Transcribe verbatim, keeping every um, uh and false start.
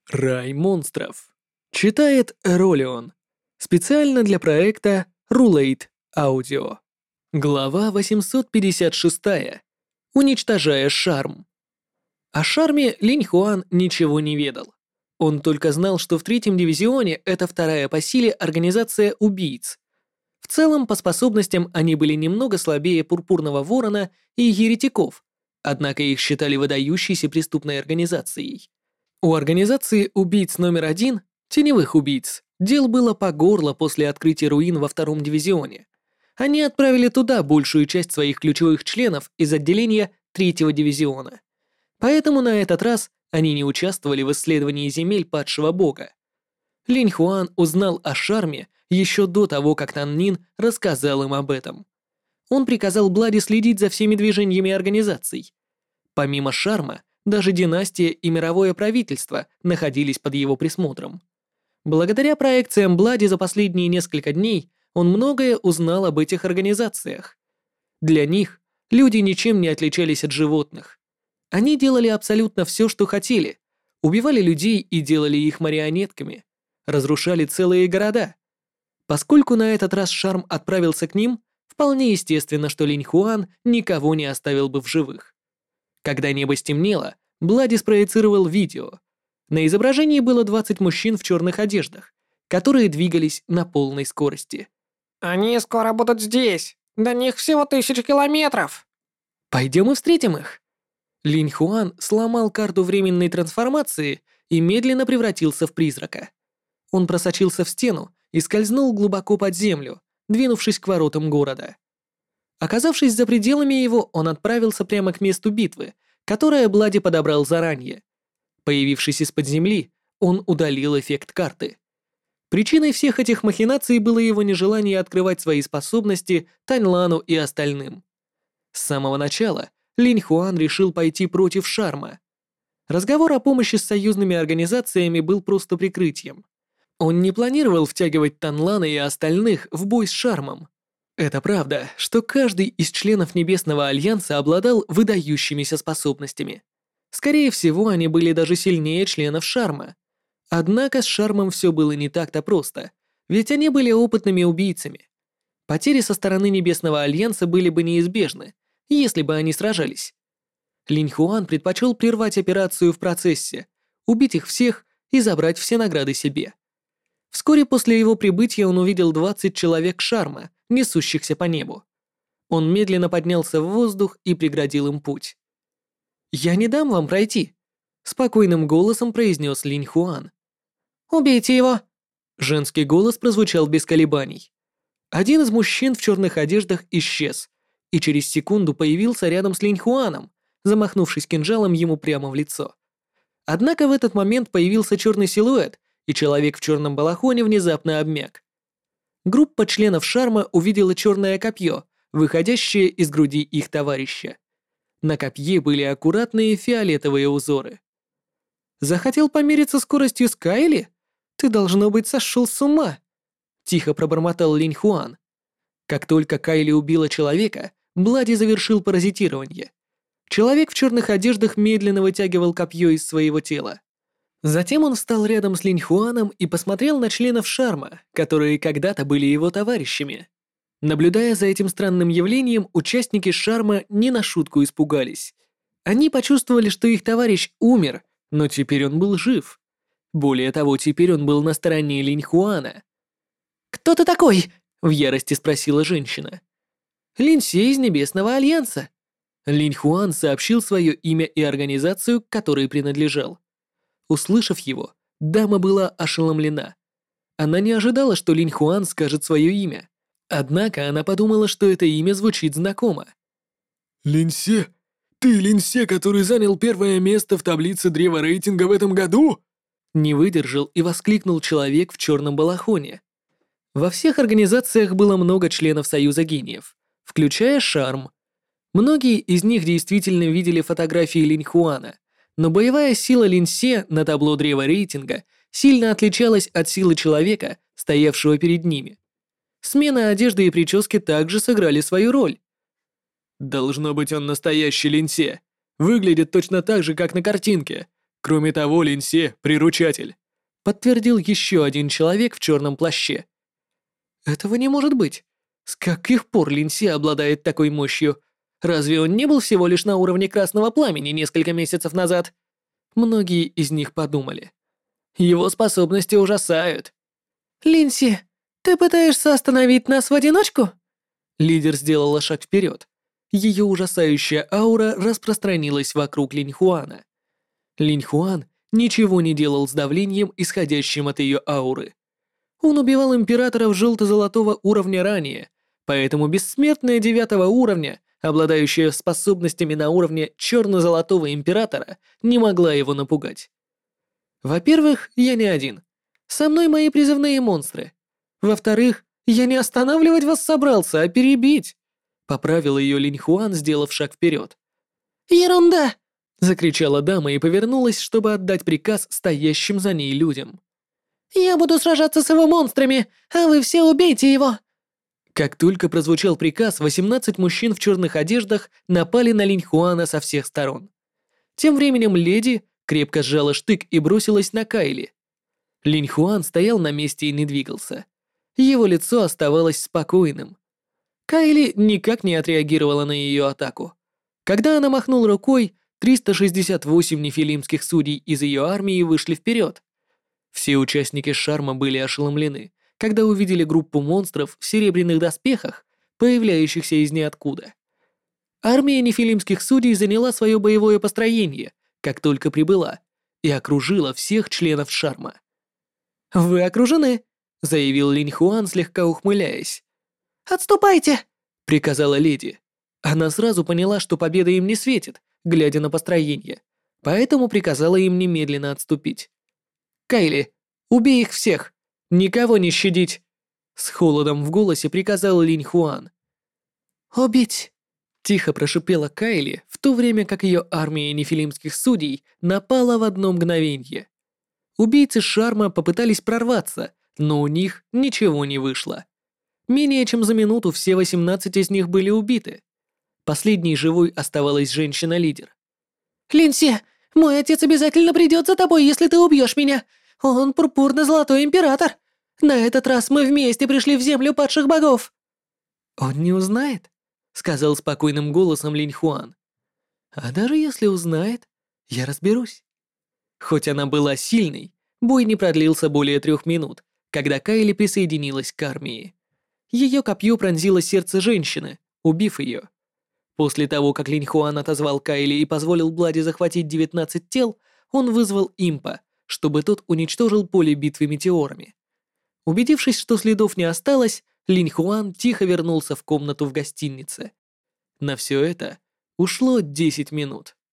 Рай монстров. Читает Ролион. Специально для проекта Rulate Audio. Глава восемьсот пятьдесят шесть. Уничтожая шарм. О шарме Линь Хуан ничего не ведал. Он только знал, что в третьем дивизионе это вторая по силе организация убийц. В целом, по способностям они были немного слабее Пурпурного Ворона и Еретиков, однако их считали выдающейся преступной организацией. У организации убийц номер один, теневых убийц, дел было по горло после открытия руин во втором дивизионе. Они отправили туда большую часть своих ключевых членов из отделения третьего дивизиона. Поэтому на этот раз они не участвовали в исследовании земель падшего бога. Линь Хуан узнал о шарме еще до того, как Тан Нин рассказал им об этом. Он приказал Блади следить за всеми движениями организаций. Помимо шарма, даже династия и мировое правительство находились под его присмотром. Благодаря проекциям Блади за последние несколько дней он многое узнал об этих организациях. Для них люди ничем не отличались от животных. Они делали абсолютно все, что хотели, убивали людей и делали их марионетками, разрушали целые города. Поскольку на этот раз шарм отправился к ним, вполне естественно, что Линь Хуан никого не оставил бы в живых. Когда небо стемнело, Блади спроецировал видео. На изображении было двадцать мужчин в черных одеждах, которые двигались на полной скорости. «Они скоро будут здесь. До них всего тысяча километров». «Пойдем и встретим их». Линь Хуан сломал карту временной трансформации и медленно превратился в призрака. Он просочился в стену и скользнул глубоко под землю, двинувшись к воротам города. Оказавшись за пределами его, он отправился прямо к месту битвы, которое Блади подобрал заранее. Появившись из-под земли, он удалил эффект карты. Причиной всех этих махинаций было его нежелание открывать свои способности Таньлану и остальным. С самого начала Линь Хуан решил пойти против шарма. Разговор о помощи с союзными организациями был просто прикрытием. Он не планировал втягивать Танлана и остальных в бой с шармом. Это правда, что каждый из членов Небесного Альянса обладал выдающимися способностями. Скорее всего, они были даже сильнее членов шарма. Однако с шармом все было не так-то просто, ведь они были опытными убийцами. Потери со стороны Небесного Альянса были бы неизбежны, если бы они сражались. Линь Хуан предпочел прервать операцию в процессе, убить их всех и забрать все награды себе. Вскоре после его прибытия он увидел двадцать человек шарма, несущихся по небу. Он медленно поднялся в воздух и преградил им путь. «Я не дам вам пройти», — спокойным голосом произнес Линь Хуан. «Убейте его!» Женский голос прозвучал без колебаний. Один из мужчин в черных одеждах исчез, и через секунду появился рядом с Линь Хуаном, замахнувшись кинжалом ему прямо в лицо. Однако в этот момент появился черный силуэт, и человек в черном балахоне внезапно обмяк. Группа членов шарма увидела черное копье, выходящее из груди их товарища. На копье были аккуратные фиолетовые узоры. «Захотел помериться скоростью с Кайли? Ты, должно быть, сошел с ума!» Тихо пробормотал Линь Хуан. Как только Кайли убила человека, Блади завершил паразитирование. Человек в черных одеждах медленно вытягивал копье из своего тела. Затем он встал рядом с Линь Хуаном и посмотрел на членов шарма, которые когда-то были его товарищами. Наблюдая за этим странным явлением, участники шарма не на шутку испугались. Они почувствовали, что их товарищ умер, но теперь он был жив. Более того, теперь он был на стороне Линь Хуана. «Кто ты такой?» — в ярости спросила женщина. «Линьсе из Небесного Альянса». Линь Хуан сообщил свое имя и организацию, к которой принадлежал. Услышав его, дама была ошеломлена. Она не ожидала, что Линь Хуан скажет свое имя. Однако она подумала, что это имя звучит знакомо. «Линьсе? Ты Линьсе, который занял первое место в таблице древа рейтинга в этом году?» Не выдержал и воскликнул человек в черном балахоне. Во всех организациях было много членов Союза гениев, включая Шарм. Многие из них действительно видели фотографии Линь Хуана, но боевая сила Линьсе на табло древа рейтинга сильно отличалась от силы человека, стоявшего перед ними. Смена одежды и прически также сыграли свою роль. «Должно быть, он настоящий Линьсе. Выглядит точно так же, как на картинке. Кроме того, Линсе — приручатель. Подтвердил еще один человек в черном плаще. Этого не может быть. С каких пор Линси обладает такой мощью? Разве он не был всего лишь на уровне красного пламени несколько месяцев назад? Многие из них подумали. Его способности ужасают. Линси, ты пытаешься остановить нас в одиночку? Лидер сделала шаг вперед. Ее ужасающая аура распространилась вокруг Линьхуана. Линьхуан ничего не делал с давлением, исходящим от ее ауры. Он убивал императоров желто-золотого уровня ранее, поэтому бессмертная девятого уровня, обладающая способностями на уровне черно-золотого императора, не могла его напугать. Во-первых, я не один. Со мной мои призывные монстры. Во-вторых, я не останавливать вас собрался, а перебить. Поправил ее Линьхуан, сделав шаг вперед. Ерунда! Закричала дама и повернулась, чтобы отдать приказ стоящим за ней людям. «Я буду сражаться с его монстрами, а вы все убейте его!» Как только прозвучал приказ, восемнадцать мужчин в черных одеждах напали на Линьхуана со всех сторон. Тем временем леди крепко сжала штык и бросилась на Кайли. Линьхуан стоял на месте и не двигался. Его лицо оставалось спокойным. Кайли никак не отреагировала на ее атаку. Когда она махнула рукой, триста шестьдесят восемь нефилимских судей из ее армии вышли вперед. Все участники шарма были ошеломлены, когда увидели группу монстров в серебряных доспехах, появляющихся из ниоткуда. Армия нефилимских судей заняла свое боевое построение, как только прибыла, и окружила всех членов шарма. «Вы окружены», — заявил Линьхуан, слегка ухмыляясь. «Отступайте», — приказала леди. Она сразу поняла, что победа им не светит, глядя на построение, поэтому приказала им немедленно отступить. «Кайли, убей их всех! Никого не щадить!» С холодом в голосе приказал Линьхуан. «Убить!» — тихо прошипела Кайли, в то время как ее армия нефилимских судей напала в одно мгновенье. Убийцы шарма попытались прорваться, но у них ничего не вышло. Менее чем за минуту все восемнадцать из них были убиты. Последней живой оставалась женщина-лидер. «Линси, мой отец обязательно придет за тобой, если ты убьешь меня. Он пурпурно-золотой император. На этот раз мы вместе пришли в землю падших богов». «Он не узнает», — сказал спокойным голосом Линьхуан. «А даже если узнает, я разберусь». Хоть она была сильной, бой не продлился более трех минут, когда Кайли присоединилась к армии. Ее копье пронзило сердце женщины, убив ее. После того, как Линьхуан отозвал Кайли и позволил Блади захватить девятнадцать тел, он вызвал импа, чтобы тот уничтожил поле битвы метеорами. Убедившись, что следов не осталось, Линьхуан тихо вернулся в комнату в гостинице. На все это ушло десять минут.